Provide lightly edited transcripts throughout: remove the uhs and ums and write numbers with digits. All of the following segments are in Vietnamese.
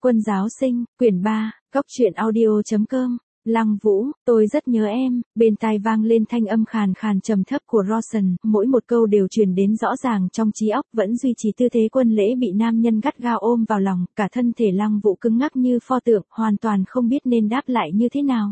Quân giáo sinh, quyển 3, góc truyện audio.com. Lăng Vũ, tôi rất nhớ em. Bên tai vang lên thanh âm khàn khàn trầm thấp của Rawson, mỗi một câu đều truyền đến rõ ràng trong trí óc, vẫn duy trì tư thế quân lễ bị nam nhân gắt gao ôm vào lòng, cả thân thể Lăng Vũ cứng ngắc như pho tượng, hoàn toàn không biết nên đáp lại như thế nào.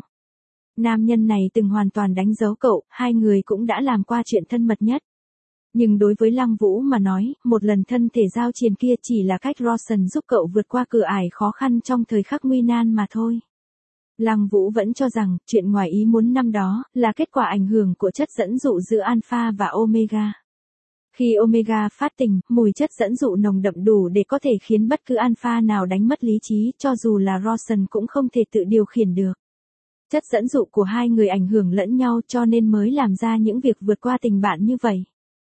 Nam nhân này từng hoàn toàn đánh dấu cậu, hai người cũng đã làm qua chuyện thân mật nhất. Nhưng đối với Lăng Vũ mà nói, một lần thân thể giao chiến kia chỉ là cách Rawson giúp cậu vượt qua cửa ải khó khăn trong thời khắc nguy nan mà thôi. Lăng Vũ vẫn cho rằng, chuyện ngoài ý muốn năm đó, là kết quả ảnh hưởng của chất dẫn dụ giữa alpha và omega. Khi omega phát tình, mùi chất dẫn dụ nồng đậm đủ để có thể khiến bất cứ alpha nào đánh mất lý trí, cho dù là Rawson cũng không thể tự điều khiển được. Chất dẫn dụ của hai người ảnh hưởng lẫn nhau cho nên mới làm ra những việc vượt qua tình bạn như vậy.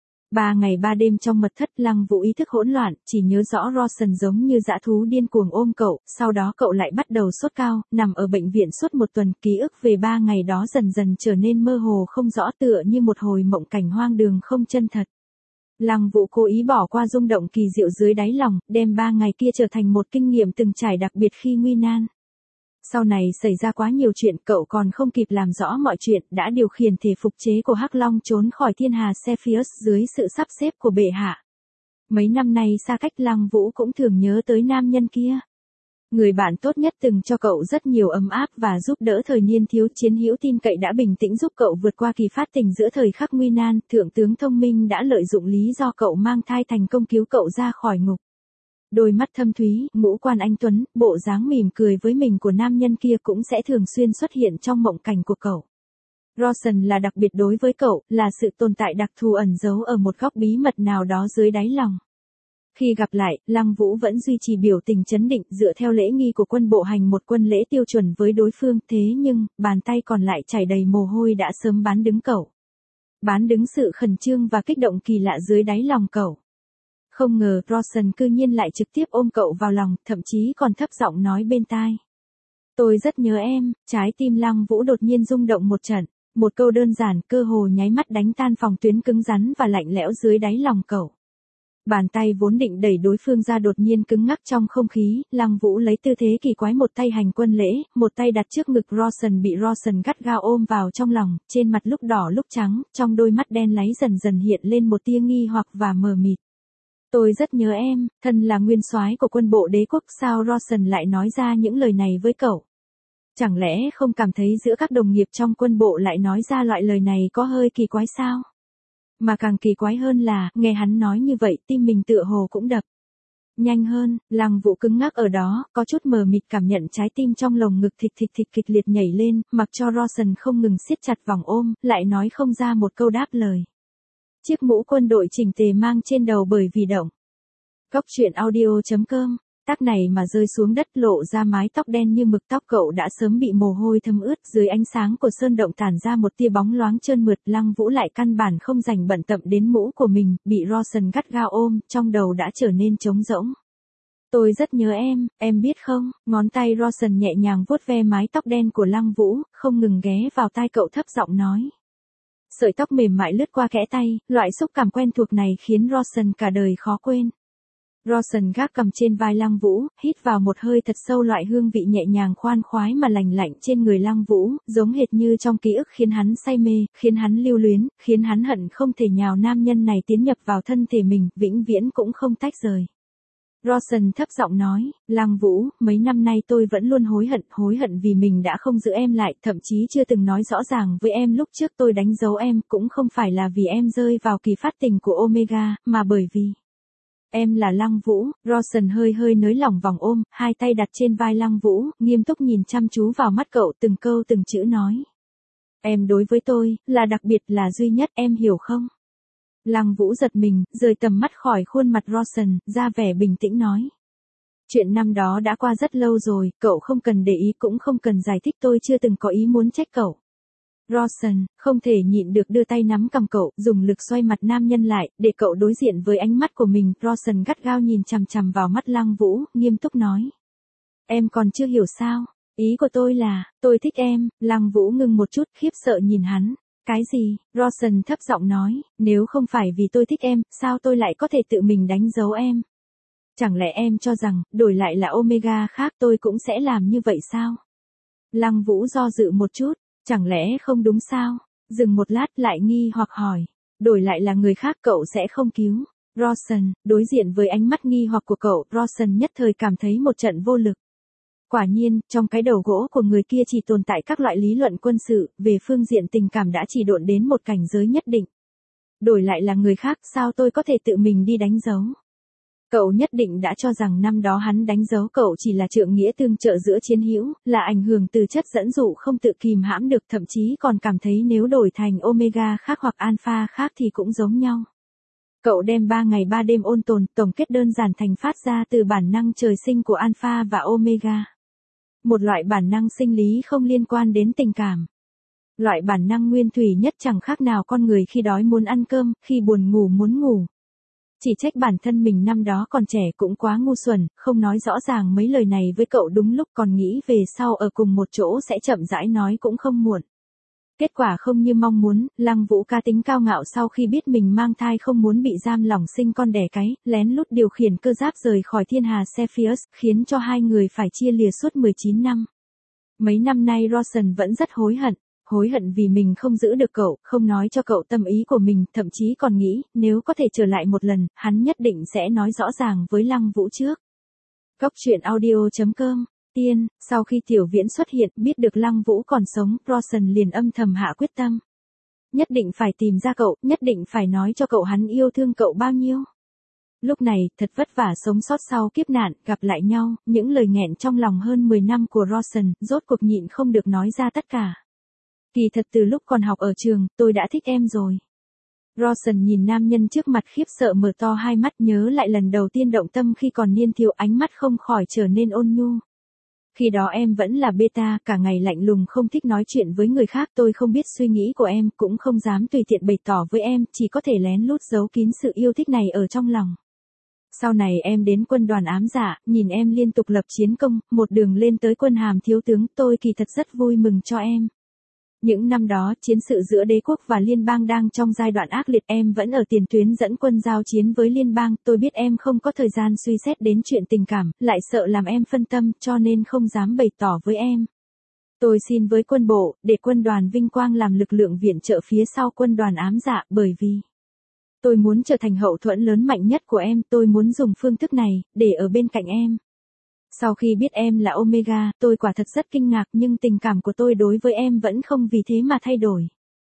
3 ngày 3 đêm trong mật thất, Lăng Vũ ý thức hỗn loạn, chỉ nhớ rõ Rawson giống như dã thú điên cuồng ôm cậu, sau đó cậu lại bắt đầu sốt cao, nằm ở bệnh viện suốt một tuần, ký ức về 3 ngày đó dần dần trở nên mơ hồ không rõ, tựa như một hồi mộng cảnh hoang đường không chân thật. Lăng Vũ cố ý bỏ qua rung động kỳ diệu dưới đáy lòng, đem 3 ngày kia trở thành một kinh nghiệm từng trải đặc biệt khi nguy nan. Sau này xảy ra quá nhiều chuyện, cậu còn không kịp làm rõ mọi chuyện, đã điều khiển thể phục chế của Hắc Long trốn khỏi thiên hà Cepheus dưới sự sắp xếp của bệ hạ. Mấy năm nay xa cách, Lăng Vũ cũng thường nhớ tới nam nhân kia. Người bạn tốt nhất từng cho cậu rất nhiều ấm áp và giúp đỡ thời niên thiếu, chiến hữu tin cậy đã bình tĩnh giúp cậu vượt qua kỳ phát tình giữa thời khắc nguy nan, thượng tướng thông minh đã lợi dụng lý do cậu mang thai thành công cứu cậu ra khỏi ngục. Đôi mắt thâm thúy, ngũ quan anh tuấn, bộ dáng mỉm cười với mình của nam nhân kia cũng sẽ thường xuyên xuất hiện trong mộng cảnh của cậu. Rawson là đặc biệt đối với cậu, là sự tồn tại đặc thù ẩn giấu ở một góc bí mật nào đó dưới đáy lòng. Khi gặp lại, Lăng Vũ vẫn duy trì biểu tình trấn định, dựa theo lễ nghi của quân bộ hành một quân lễ tiêu chuẩn với đối phương, thế nhưng, bàn tay còn lại chảy đầy mồ hôi đã sớm bán đứng cậu. Bán đứng sự khẩn trương và kích động kỳ lạ dưới đáy lòng cậu. Không ngờ Rawson cư nhiên lại trực tiếp ôm cậu vào lòng, thậm chí còn thấp giọng nói bên tai. Tôi rất nhớ em. Trái tim Lăng Vũ đột nhiên rung động một trận. Một câu đơn giản, cơ hồ nháy mắt đánh tan phòng tuyến cứng rắn và lạnh lẽo dưới đáy lòng cậu. Bàn tay vốn định đẩy đối phương ra đột nhiên cứng ngắc trong không khí, Lăng Vũ lấy tư thế kỳ quái, một tay hành quân lễ, một tay đặt trước ngực Rawson, bị Rawson gắt gao ôm vào trong lòng, trên mặt lúc đỏ lúc trắng, trong đôi mắt đen láy dần dần hiện lên một tia nghi hoặc và mờ mịt. Tôi rất nhớ em. Thân là nguyên soái của quân bộ đế quốc, sao Rawson lại nói ra những lời này với cậu? Chẳng lẽ không cảm thấy giữa các đồng nghiệp trong quân bộ lại nói ra loại lời này có hơi kỳ quái sao? Mà càng kỳ quái hơn là, nghe hắn nói như vậy, tim mình tựa hồ cũng đập nhanh hơn. Lăng Vũ cứng ngắc ở đó, có chút mờ mịt, cảm nhận trái tim trong lồng ngực thịch thịch thịch kịch liệt nhảy lên, mặc cho Rawson không ngừng siết chặt vòng ôm, lại nói không ra một câu đáp lời. Chiếc mũ quân đội chỉnh tề mang trên đầu bởi vì động. Góc truyện audio.com. Tác này mà rơi xuống đất lộ ra mái tóc đen như mực, tóc cậu đã sớm bị mồ hôi thấm ướt, dưới ánh sáng của sơn động tản ra một tia bóng loáng trơn mượt. Lăng Vũ lại căn bản không dành bận tâm đến mũ của mình, bị Rawson gắt gao ôm, trong đầu đã trở nên trống rỗng. Tôi rất nhớ em biết không? Ngón tay Rawson nhẹ nhàng vuốt ve mái tóc đen của Lăng Vũ, không ngừng ghé vào tai cậu thấp giọng nói. Sợi tóc mềm mại lướt qua kẽ tay, loại xúc cảm quen thuộc này khiến Rawson cả đời khó quên. Rawson gác cầm trên vai Lăng Vũ, hít vào một hơi thật sâu, loại hương vị nhẹ nhàng khoan khoái mà lành lạnh trên người Lăng Vũ, giống hệt như trong ký ức, khiến hắn say mê, khiến hắn lưu luyến, khiến hắn hận không thể nhào nam nhân này tiến nhập vào thân thể mình, vĩnh viễn cũng không tách rời. Rawson thấp giọng nói, Lăng Vũ, mấy năm nay tôi vẫn luôn hối hận vì mình đã không giữ em lại, thậm chí chưa từng nói rõ ràng với em lúc trước tôi đánh dấu em, cũng không phải là vì em rơi vào kỳ phát tình của Omega, mà bởi vì em là Lăng Vũ. Rawson hơi nới lỏng vòng ôm, hai tay đặt trên vai Lăng Vũ, nghiêm túc nhìn chăm chú vào mắt cậu, từng câu từng chữ nói. Em đối với tôi, là đặc biệt, là duy nhất, em hiểu không? Lăng Vũ giật mình, rời tầm mắt khỏi khuôn mặt Rawson, ra vẻ bình tĩnh nói. Chuyện năm đó đã qua rất lâu rồi, cậu không cần để ý, cũng không cần giải thích, tôi chưa từng có ý muốn trách cậu. Rawson không thể nhịn được đưa tay nắm cằm cậu, dùng lực xoay mặt nam nhân lại, để cậu đối diện với ánh mắt của mình. Rawson gắt gao nhìn chằm chằm vào mắt Lăng Vũ, nghiêm túc nói. Em còn chưa hiểu sao? Ý của tôi là, tôi thích em. Lăng Vũ ngừng một chút, khiếp sợ nhìn hắn. Cái gì? Rawson thấp giọng nói, nếu không phải vì tôi thích em, sao tôi lại có thể tự mình đánh dấu em? Chẳng lẽ em cho rằng, đổi lại là Omega khác tôi cũng sẽ làm như vậy sao? Lăng Vũ do dự một chút, chẳng lẽ không đúng sao? Dừng một lát lại nghi hoặc hỏi. Đổi lại là người khác cậu sẽ không cứu. Rawson, đối diện với ánh mắt nghi hoặc của cậu, Rawson nhất thời cảm thấy một trận vô lực. Quả nhiên, trong cái đầu gỗ của người kia chỉ tồn tại các loại lý luận quân sự, về phương diện tình cảm đã chỉ độn đến một cảnh giới nhất định. Đổi lại là người khác, sao tôi có thể tự mình đi đánh dấu? Cậu nhất định đã cho rằng năm đó hắn đánh dấu cậu chỉ là trượng nghĩa tương trợ giữa chiến hữu, là ảnh hưởng từ chất dẫn dụ không tự kìm hãm được, thậm chí còn cảm thấy nếu đổi thành Omega khác hoặc Alpha khác thì cũng giống nhau. Cậu đem 3 ngày 3 đêm ôn tồn, tổng kết đơn giản thành phát ra từ bản năng trời sinh của Alpha và Omega. Một loại bản năng sinh lý không liên quan đến tình cảm. Loại bản năng nguyên thủy nhất chẳng khác nào con người khi đói muốn ăn cơm, khi buồn ngủ muốn ngủ. Chỉ trách bản thân mình năm đó còn trẻ cũng quá ngu xuẩn, không nói rõ ràng mấy lời này với cậu đúng lúc, còn nghĩ về sau ở cùng một chỗ sẽ chậm rãi nói cũng không muộn. Kết quả không như mong muốn, Lăng Vũ cá tính cao ngạo sau khi biết mình mang thai không muốn bị giam lỏng sinh con đẻ cái, lén lút điều khiển cơ giáp rời khỏi thiên hà Cepheus, khiến cho hai người phải chia lìa suốt 19 năm. Mấy năm nay Rawson vẫn rất hối hận vì mình không giữ được cậu, không nói cho cậu tâm ý của mình, thậm chí còn nghĩ, nếu có thể trở lại một lần, hắn nhất định sẽ nói rõ ràng với Lăng Vũ trước. Cốc truyện audio.com. Tiên, sau khi Tiểu Viễn xuất hiện, biết được Lăng Vũ còn sống, Rawson liền âm thầm hạ quyết tâm. Nhất định phải tìm ra cậu, nhất định phải nói cho cậu hắn yêu thương cậu bao nhiêu. Lúc này, thật vất vả sống sót sau kiếp nạn, gặp lại nhau, những lời nghẹn trong lòng hơn 10 năm của Rawson, rốt cuộc nhịn không được nói ra tất cả. Kỳ thật từ lúc còn học ở trường, tôi đã thích em rồi. Rawson nhìn nam nhân trước mặt khiếp sợ mở to hai mắt, nhớ lại lần đầu tiên động tâm khi còn niên thiếu, ánh mắt không khỏi trở nên ôn nhu. Khi đó em vẫn là beta, cả ngày lạnh lùng không thích nói chuyện với người khác, tôi không biết suy nghĩ của em, cũng không dám tùy tiện bày tỏ với em, chỉ có thể lén lút giấu kín sự yêu thích này ở trong lòng. Sau này em đến quân đoàn ám dạ, nhìn em liên tục lập chiến công, một đường lên tới quân hàm thiếu tướng, tôi kỳ thật rất vui mừng cho em. Những năm đó, chiến sự giữa đế quốc và liên bang đang trong giai đoạn ác liệt, em vẫn ở tiền tuyến dẫn quân giao chiến với liên bang, tôi biết em không có thời gian suy xét đến chuyện tình cảm, lại sợ làm em phân tâm, cho nên không dám bày tỏ với em. Tôi xin với quân bộ, để quân đoàn vinh quang làm lực lượng viện trợ phía sau quân đoàn ám dạ, bởi vì tôi muốn trở thành hậu thuẫn lớn mạnh nhất của em, tôi muốn dùng phương thức này, để ở bên cạnh em. Sau khi biết em là Omega, tôi quả thật rất kinh ngạc, nhưng tình cảm của tôi đối với em vẫn không vì thế mà thay đổi.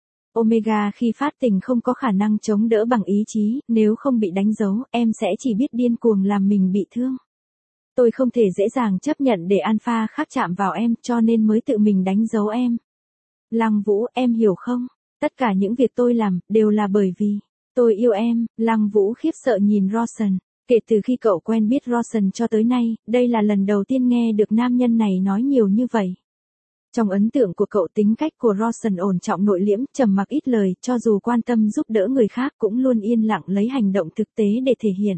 Omega khi phát tình không có khả năng chống đỡ bằng ý chí, nếu không bị đánh dấu, em sẽ chỉ biết điên cuồng làm mình bị thương. Tôi không thể dễ dàng chấp nhận để Alpha khác chạm vào em, cho nên mới tự mình đánh dấu em. Lăng Vũ, em hiểu không? Tất cả những việc tôi làm, đều là bởi vì tôi yêu em. Lăng Vũ khiếp sợ nhìn Rawson. Kể từ khi cậu quen biết Rawson cho tới nay, đây là lần đầu tiên nghe được nam nhân này nói nhiều như vậy. Trong ấn tượng của cậu, tính cách của Rawson ổn trọng nội liễm, trầm mặc ít lời, cho dù quan tâm giúp đỡ người khác cũng luôn yên lặng lấy hành động thực tế để thể hiện.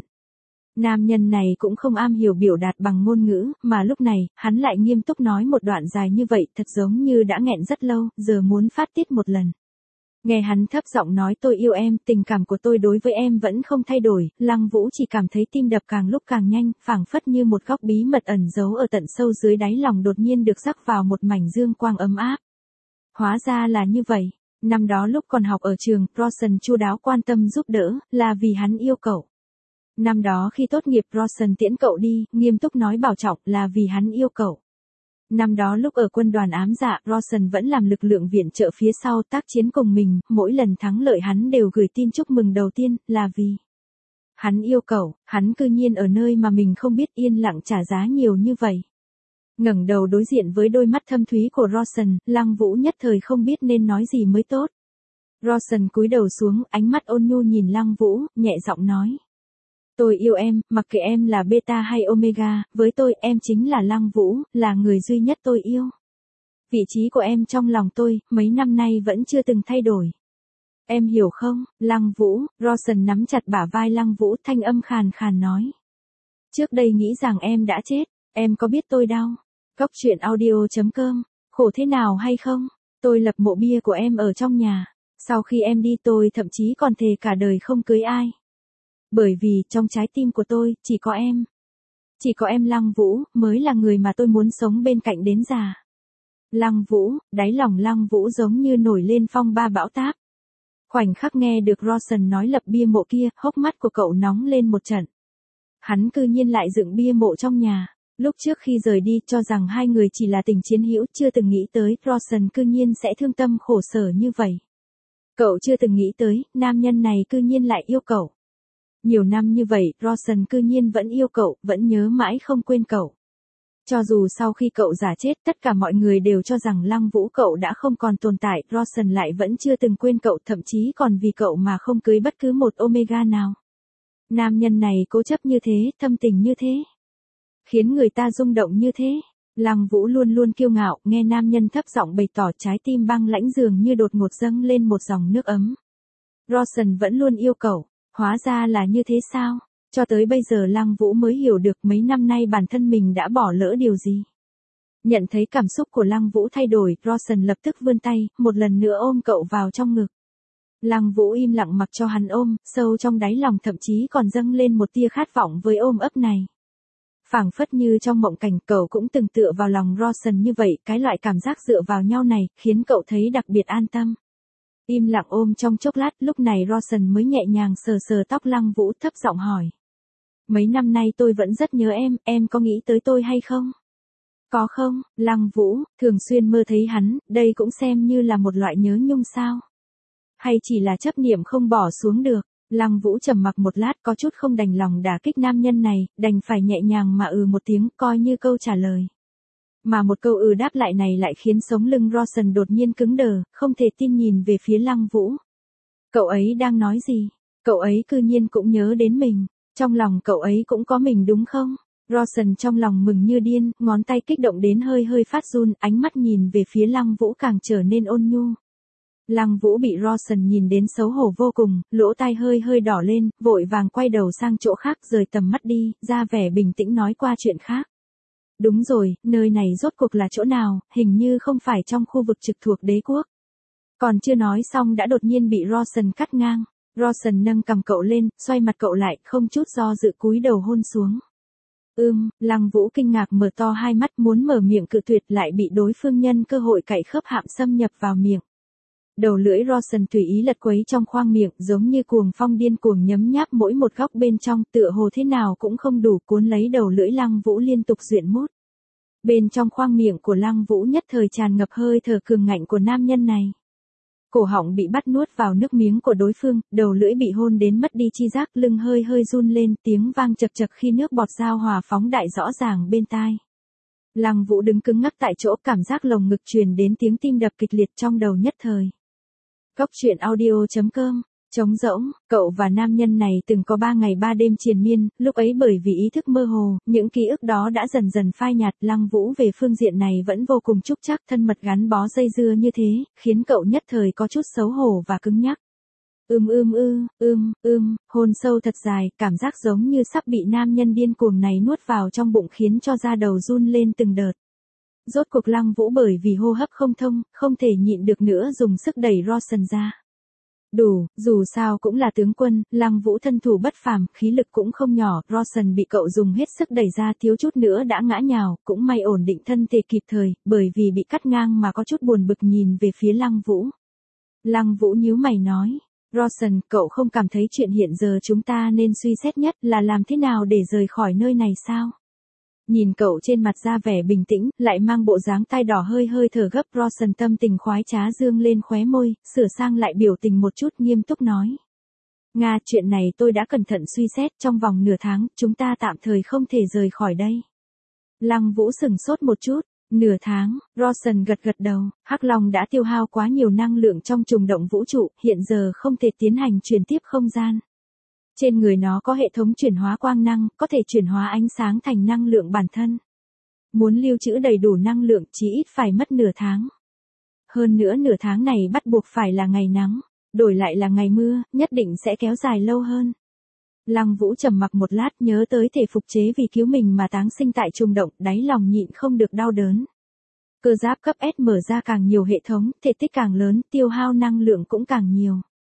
Nam nhân này cũng không am hiểu biểu đạt bằng ngôn ngữ, mà lúc này, hắn lại nghiêm túc nói một đoạn dài như vậy, thật giống như đã nghẹn rất lâu, giờ muốn phát tiết một lần. Nghe hắn thấp giọng nói tôi yêu em, tình cảm của tôi đối với em vẫn không thay đổi, Lăng Vũ chỉ cảm thấy tim đập càng lúc càng nhanh, phảng phất như một góc bí mật ẩn giấu ở tận sâu dưới đáy lòng đột nhiên được rắc vào một mảnh dương quang ấm áp. Hóa ra là như vậy, năm đó lúc còn học ở trường, Rawson chu đáo quan tâm giúp đỡ, là vì hắn yêu cậu. Năm đó khi tốt nghiệp Rawson tiễn cậu đi, nghiêm túc nói bảo trọng, là vì hắn yêu cậu. Năm đó lúc ở quân đoàn ám dạ, Rawson vẫn làm lực lượng viện trợ phía sau tác chiến cùng mình, mỗi lần thắng lợi hắn đều gửi tin chúc mừng đầu tiên, là vì hắn yêu cậu, hắn cư nhiên ở nơi mà mình không biết yên lặng trả giá nhiều như vậy. Ngẩng đầu đối diện với đôi mắt thâm thúy của Rawson, Lăng Vũ nhất thời không biết nên nói gì mới tốt. Rawson cúi đầu xuống, ánh mắt ôn nhu nhìn Lăng Vũ, nhẹ giọng nói. Tôi yêu em, mặc kệ em là beta hay omega, với tôi em chính là Lăng Vũ, là người duy nhất tôi yêu. Vị trí của em trong lòng tôi, mấy năm nay vẫn chưa từng thay đổi. Em hiểu không, Lăng Vũ? Rawson nắm chặt bả vai Lăng Vũ, thanh âm khàn khàn nói. Trước đây nghĩ rằng em đã chết, em có biết tôi đau. Cốc truyện audio.com, khổ thế nào hay không? Tôi lập mộ bia của em ở trong nhà. Sau khi em đi tôi thậm chí còn thề cả đời không cưới ai. Bởi vì trong trái tim của tôi, chỉ có em. Chỉ có em Lăng Vũ mới là người mà tôi muốn sống bên cạnh đến già. Lăng Vũ, đáy lòng Lăng Vũ giống như nổi lên phong ba bão táp. Khoảnh khắc nghe được Rawson nói lập bia mộ kia, hốc mắt của cậu nóng lên một trận. Hắn cư nhiên lại dựng bia mộ trong nhà. Lúc trước khi rời đi cho rằng hai người chỉ là tình chiến hữu, chưa từng nghĩ tới Rawson cư nhiên sẽ thương tâm khổ sở như vậy. Cậu chưa từng nghĩ tới, nam nhân này cư nhiên lại yêu cậu. Nhiều năm như vậy, Rawson cư nhiên vẫn yêu cậu, vẫn nhớ mãi không quên cậu. Cho dù sau khi cậu giả chết, tất cả mọi người đều cho rằng Lăng Vũ cậu đã không còn tồn tại, Rawson lại vẫn chưa từng quên cậu, thậm chí còn vì cậu mà không cưới bất cứ một Omega nào. Nam nhân này cố chấp như thế, thâm tình như thế, khiến người ta rung động như thế. Lăng Vũ luôn luôn kiêu ngạo, nghe nam nhân thấp giọng bày tỏ, trái tim băng lãnh dường như đột ngột dâng lên một dòng nước ấm. Rawson vẫn luôn yêu cậu, hóa ra là như thế sao? Cho tới bây giờ Lăng Vũ mới hiểu được mấy năm nay bản thân mình đã bỏ lỡ điều gì. Nhận thấy cảm xúc của Lăng Vũ thay đổi, Rawson lập tức vươn tay, một lần nữa ôm cậu vào trong ngực. Lăng Vũ im lặng mặc cho hắn ôm, sâu trong đáy lòng thậm chí còn dâng lên một tia khát vọng với ôm ấp này. Phảng phất như trong mộng cảnh, cậu cũng từng tựa vào lòng Rawson như vậy, cái loại cảm giác dựa vào nhau này, khiến cậu thấy đặc biệt an tâm. Im lặng ôm trong chốc lát, lúc này Rawson mới nhẹ nhàng sờ sờ tóc Lăng Vũ, thấp giọng hỏi. Mấy năm nay tôi vẫn rất nhớ em có nghĩ tới tôi hay không? Có không, Lăng Vũ, thường xuyên mơ thấy hắn, đây cũng xem như là một loại nhớ nhung sao? Hay chỉ là chấp niệm không bỏ xuống được? Lăng Vũ trầm mặc một lát, có chút không đành lòng đả kích nam nhân này, đành phải nhẹ nhàng mà một tiếng, coi như câu trả lời. Mà một câu đáp lại này lại khiến sống lưng Rawson đột nhiên cứng đờ, không thể tin nhìn về phía Lăng Vũ. Cậu ấy đang nói gì? Cậu ấy cư nhiên cũng nhớ đến mình. Trong lòng cậu ấy cũng có mình đúng không? Rawson trong lòng mừng như điên, ngón tay kích động đến hơi hơi phát run, ánh mắt nhìn về phía Lăng Vũ càng trở nên ôn nhu. Lăng Vũ bị Rawson nhìn đến xấu hổ vô cùng, lỗ tai hơi hơi đỏ lên, vội vàng quay đầu sang chỗ khác, rời tầm mắt đi, ra vẻ bình tĩnh nói qua chuyện khác. Đúng rồi, nơi này rốt cuộc là chỗ nào, hình như không phải trong khu vực trực thuộc đế quốc. Còn chưa nói xong đã đột nhiên bị Rawson cắt ngang. Rawson nâng cầm cậu lên, xoay mặt cậu lại, không chút do dự cúi đầu hôn xuống. Lăng Vũ kinh ngạc mở to hai mắt, muốn mở miệng cự tuyệt lại bị đối phương nhân cơ hội cạy khớp hàm xâm nhập vào miệng. Đầu lưỡi Rawson tùy ý lật quấy trong khoang miệng, giống như cuồng phong điên cuồng nhấm nháp mỗi một góc bên trong, tựa hồ thế nào cũng không đủ, cuốn lấy đầu lưỡi Lăng Vũ liên tục duyện mút. Bên trong khoang miệng của Lăng Vũ nhất thời tràn ngập hơi thở cường ngạnh của nam nhân này. Cổ họng bị bắt nuốt vào nước miếng của đối phương, đầu lưỡi bị hôn đến mất đi chi giác, lưng hơi hơi run lên, tiếng vang chật chật khi nước bọt giao hòa phóng đại rõ ràng bên tai. Lăng Vũ đứng cứng ngắc tại chỗ, cảm giác lồng ngực truyền đến tiếng tim đập kịch liệt trong đầu nhất thời. Góc truyện audio.com. Trống rỗng, cậu và nam nhân này từng có 3 ngày 3 đêm triền miên, lúc ấy bởi vì ý thức mơ hồ, những ký ức đó đã dần dần phai nhạt. Lăng Vũ về phương diện này vẫn vô cùng trúc trắc, thân mật gắn bó dây dưa như thế, khiến cậu nhất thời có chút xấu hổ và cứng nhắc. Hôn sâu thật dài, cảm giác giống như sắp bị nam nhân điên cuồng này nuốt vào trong bụng khiến cho da đầu run lên từng đợt. Rốt cuộc Lăng Vũ bởi vì hô hấp không thông, không thể nhịn được nữa dùng sức đẩy Rawson ra. Đủ, dù sao cũng là tướng quân, Lăng Vũ thân thủ bất phàm, khí lực cũng không nhỏ, Rawson bị cậu dùng hết sức đẩy ra, thiếu chút nữa đã ngã nhào, cũng may ổn định thân thể kịp thời, bởi vì bị cắt ngang mà có chút buồn bực nhìn về phía Lăng Vũ. Lăng Vũ nhíu mày nói, Rawson, cậu không cảm thấy chuyện hiện giờ chúng ta nên suy xét nhất là làm thế nào để rời khỏi nơi này sao? Nhìn cậu trên mặt ra vẻ bình tĩnh, lại mang bộ dáng tai đỏ hơi hơi thở gấp, Rawson tâm tình khoái trá dương lên khóe môi, sửa sang lại biểu tình một chút, nghiêm túc nói. Nga, chuyện này tôi đã cẩn thận suy xét, trong vòng nửa tháng, chúng ta tạm thời không thể rời khỏi đây. Lăng Vũ sửng sốt một chút, nửa tháng, Rawson gật gật đầu, Hắc Long đã tiêu hao quá nhiều năng lượng trong trùng động vũ trụ, hiện giờ không thể tiến hành truyền tiếp không gian. Trên người nó có hệ thống chuyển hóa quang năng, có thể chuyển hóa ánh sáng thành năng lượng bản thân. Muốn lưu trữ đầy đủ năng lượng chỉ ít phải mất nửa tháng. Hơn nữa nửa tháng này bắt buộc phải là ngày nắng, đổi lại là ngày mưa, nhất định sẽ kéo dài lâu hơn. Lăng Vũ trầm mặc một lát, nhớ tới thể phục chế vì cứu mình mà táng sinh tại trùng động, đáy lòng nhịn không được đau đớn. Cơ giáp cấp S mở ra càng nhiều hệ thống, thể tích càng lớn, tiêu hao năng lượng cũng càng nhiều.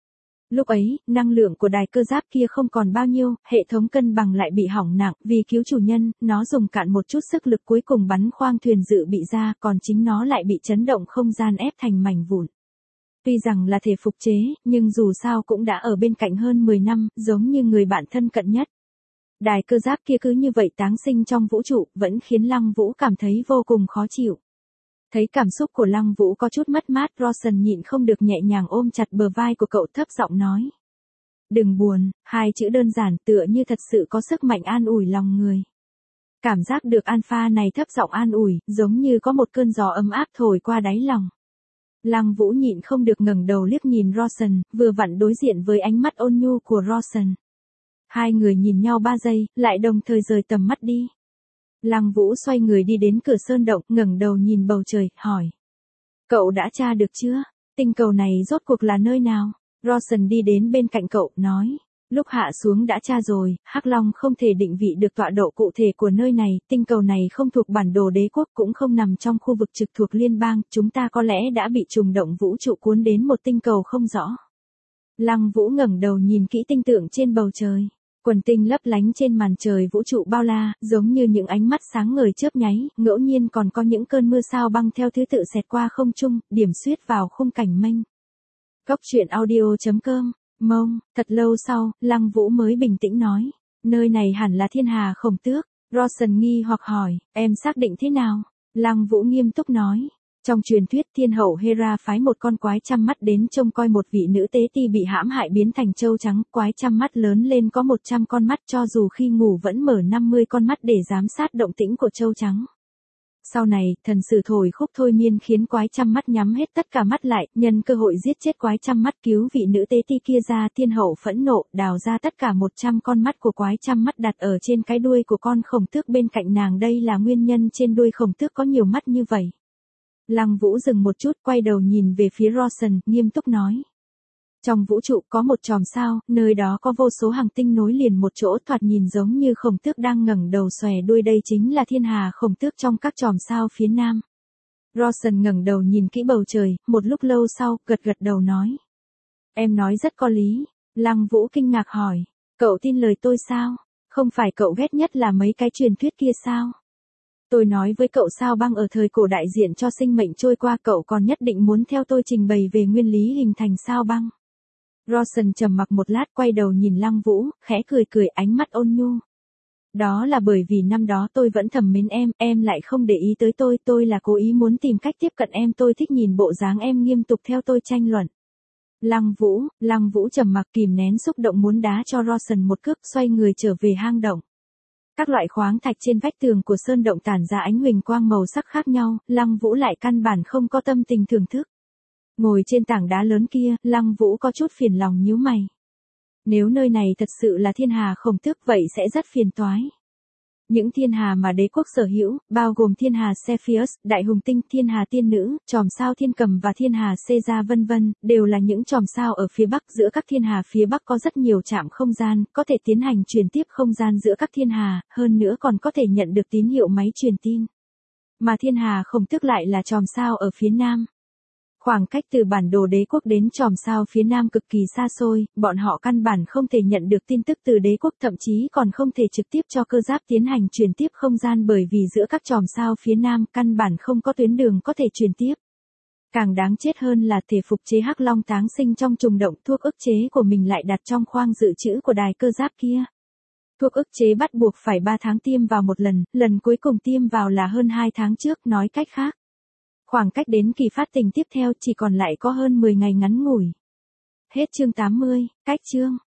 Lúc ấy, năng lượng của đài cơ giáp kia không còn bao nhiêu, hệ thống cân bằng lại bị hỏng nặng, vì cứu chủ nhân, nó dùng cạn một chút sức lực cuối cùng bắn khoang thuyền dự bị ra, còn chính nó lại bị chấn động không gian ép thành mảnh vụn. Tuy rằng là thể phục chế, nhưng dù sao cũng đã ở bên cạnh hơn 10 năm, giống như người bạn thân cận nhất. Đài cơ giáp kia cứ như vậy táng sinh trong vũ trụ, vẫn khiến Lăng Vũ cảm thấy vô cùng khó chịu. Thấy cảm xúc của Lăng Vũ có chút mất mát, Rawson nhịn không được nhẹ nhàng ôm chặt bờ vai của cậu thấp giọng nói. Đừng buồn, hai chữ đơn giản tựa như thật sự có sức mạnh an ủi lòng người. Cảm giác được Alpha này thấp giọng an ủi, giống như có một cơn gió ấm áp thổi qua đáy lòng. Lăng Vũ nhịn không được ngẩng đầu liếc nhìn Rawson, vừa vặn đối diện với ánh mắt ôn nhu của Rawson. Hai người nhìn nhau 3 giây, lại đồng thời rời tầm mắt đi. Lăng Vũ xoay người đi đến cửa sơn động, ngẩng đầu nhìn bầu trời, hỏi. Cậu đã tra được chưa? Tinh cầu này rốt cuộc là nơi nào? Rawson đi đến bên cạnh cậu, nói. Lúc hạ xuống đã tra rồi, Hắc Long không thể định vị được tọa độ cụ thể của nơi này, tinh cầu này không thuộc bản đồ đế quốc cũng không nằm trong khu vực trực thuộc liên bang, chúng ta có lẽ đã bị trùng động vũ trụ cuốn đến một tinh cầu không rõ. Lăng Vũ ngẩng đầu nhìn kỹ tinh tượng trên bầu trời. Quần tinh lấp lánh trên màn trời vũ trụ bao la, giống như những ánh mắt sáng ngời chớp nháy, ngẫu nhiên còn có những cơn mưa sao băng theo thứ tự xẹt qua không trung, điểm xuyết vào khung cảnh mênh. Góc truyện audio.com, Mông, thật lâu sau, Lăng Vũ mới bình tĩnh nói. Nơi này hẳn là thiên hà Khổng Tước. Rawson nghi hoặc hỏi, em xác định thế nào? Lăng Vũ nghiêm túc nói. Trong truyền thuyết thiên hậu Hera phái một con quái trăm mắt đến trông coi một vị nữ tế ti bị hãm hại biến thành trâu trắng, quái trăm mắt lớn lên có 100 con mắt cho dù khi ngủ vẫn mở 50 con mắt để giám sát động tĩnh của trâu trắng. Sau này, thần sử thổi khúc thôi miên khiến quái trăm mắt nhắm hết tất cả mắt lại, nhân cơ hội giết chết quái trăm mắt cứu vị nữ tế ti kia ra. Thiên hậu phẫn nộ, đào ra tất cả 100 con mắt của quái trăm mắt đặt ở trên cái đuôi của con khổng tước bên cạnh nàng, đây là nguyên nhân trên đuôi khổng tước có nhiều mắt như vậy. Lăng Vũ dừng một chút, quay đầu nhìn về phía Rawson, nghiêm túc nói. Trong vũ trụ có một chòm sao, nơi đó có vô số hành tinh nối liền một chỗ, thoạt nhìn giống như khổng tước đang ngẩng đầu xòe đuôi, đây chính là thiên hà Khổng Tước trong các chòm sao phía nam. Rawson ngẩng đầu nhìn kỹ bầu trời, một lúc lâu sau, gật gật đầu nói. Em nói rất có lý. Lăng Vũ kinh ngạc hỏi. Cậu tin lời tôi sao? Không phải cậu ghét nhất là mấy cái truyền thuyết kia sao? Tôi nói với cậu sao băng ở thời cổ đại diện cho sinh mệnh trôi qua, cậu còn nhất định muốn theo tôi trình bày về nguyên lý hình thành sao băng. Rawson trầm mặc một lát, quay đầu nhìn Lăng Vũ, khẽ cười cười, ánh mắt ôn nhu. Đó là bởi vì năm đó tôi vẫn thầm mến em lại không để ý tới tôi là cố ý muốn tìm cách tiếp cận em, tôi thích nhìn bộ dáng em nghiêm túc theo tôi tranh luận. Lăng Vũ trầm mặc kìm nén xúc động muốn đá cho Rawson một cước, xoay người trở về hang động. Các loại khoáng thạch trên vách tường của sơn động tản ra ánh huỳnh quang màu sắc khác nhau, Lăng Vũ lại căn bản không có tâm tình thưởng thức. Ngồi trên tảng đá lớn kia, Lăng Vũ có chút phiền lòng nhíu mày. Nếu nơi này thật sự là thiên hà Khổng Tước vậy sẽ rất phiền toái. Những thiên hà mà đế quốc sở hữu, bao gồm thiên hà Cepheus, đại hùng tinh, thiên hà tiên nữ, chòm sao thiên cầm và thiên hà Caesar vân vân, đều là những chòm sao ở phía bắc. Giữa các thiên hà phía bắc có rất nhiều trạm không gian, có thể tiến hành truyền tiếp không gian giữa các thiên hà, hơn nữa còn có thể nhận được tín hiệu máy truyền tin. Mà thiên hà Khổng Tước lại là chòm sao ở phía nam. Khoảng cách từ bản đồ đế quốc đến chòm sao phía nam cực kỳ xa xôi, bọn họ căn bản không thể nhận được tin tức từ đế quốc, thậm chí còn không thể trực tiếp cho cơ giáp tiến hành truyền tiếp không gian, bởi vì giữa các chòm sao phía nam căn bản không có tuyến đường có thể truyền tiếp. Càng đáng chết hơn là thể phục chế Hắc Long táng sinh trong trùng động, thuốc ức chế của mình lại đặt trong khoang dự trữ của đài cơ giáp kia. Thuốc ức chế bắt buộc phải 3 tháng tiêm vào một lần, lần cuối cùng tiêm vào là hơn 2 tháng trước, nói cách khác. Khoảng cách đến kỳ phát tình tiếp theo chỉ còn lại có hơn 10 ngày ngắn ngủi. Hết chương 80, cách chương.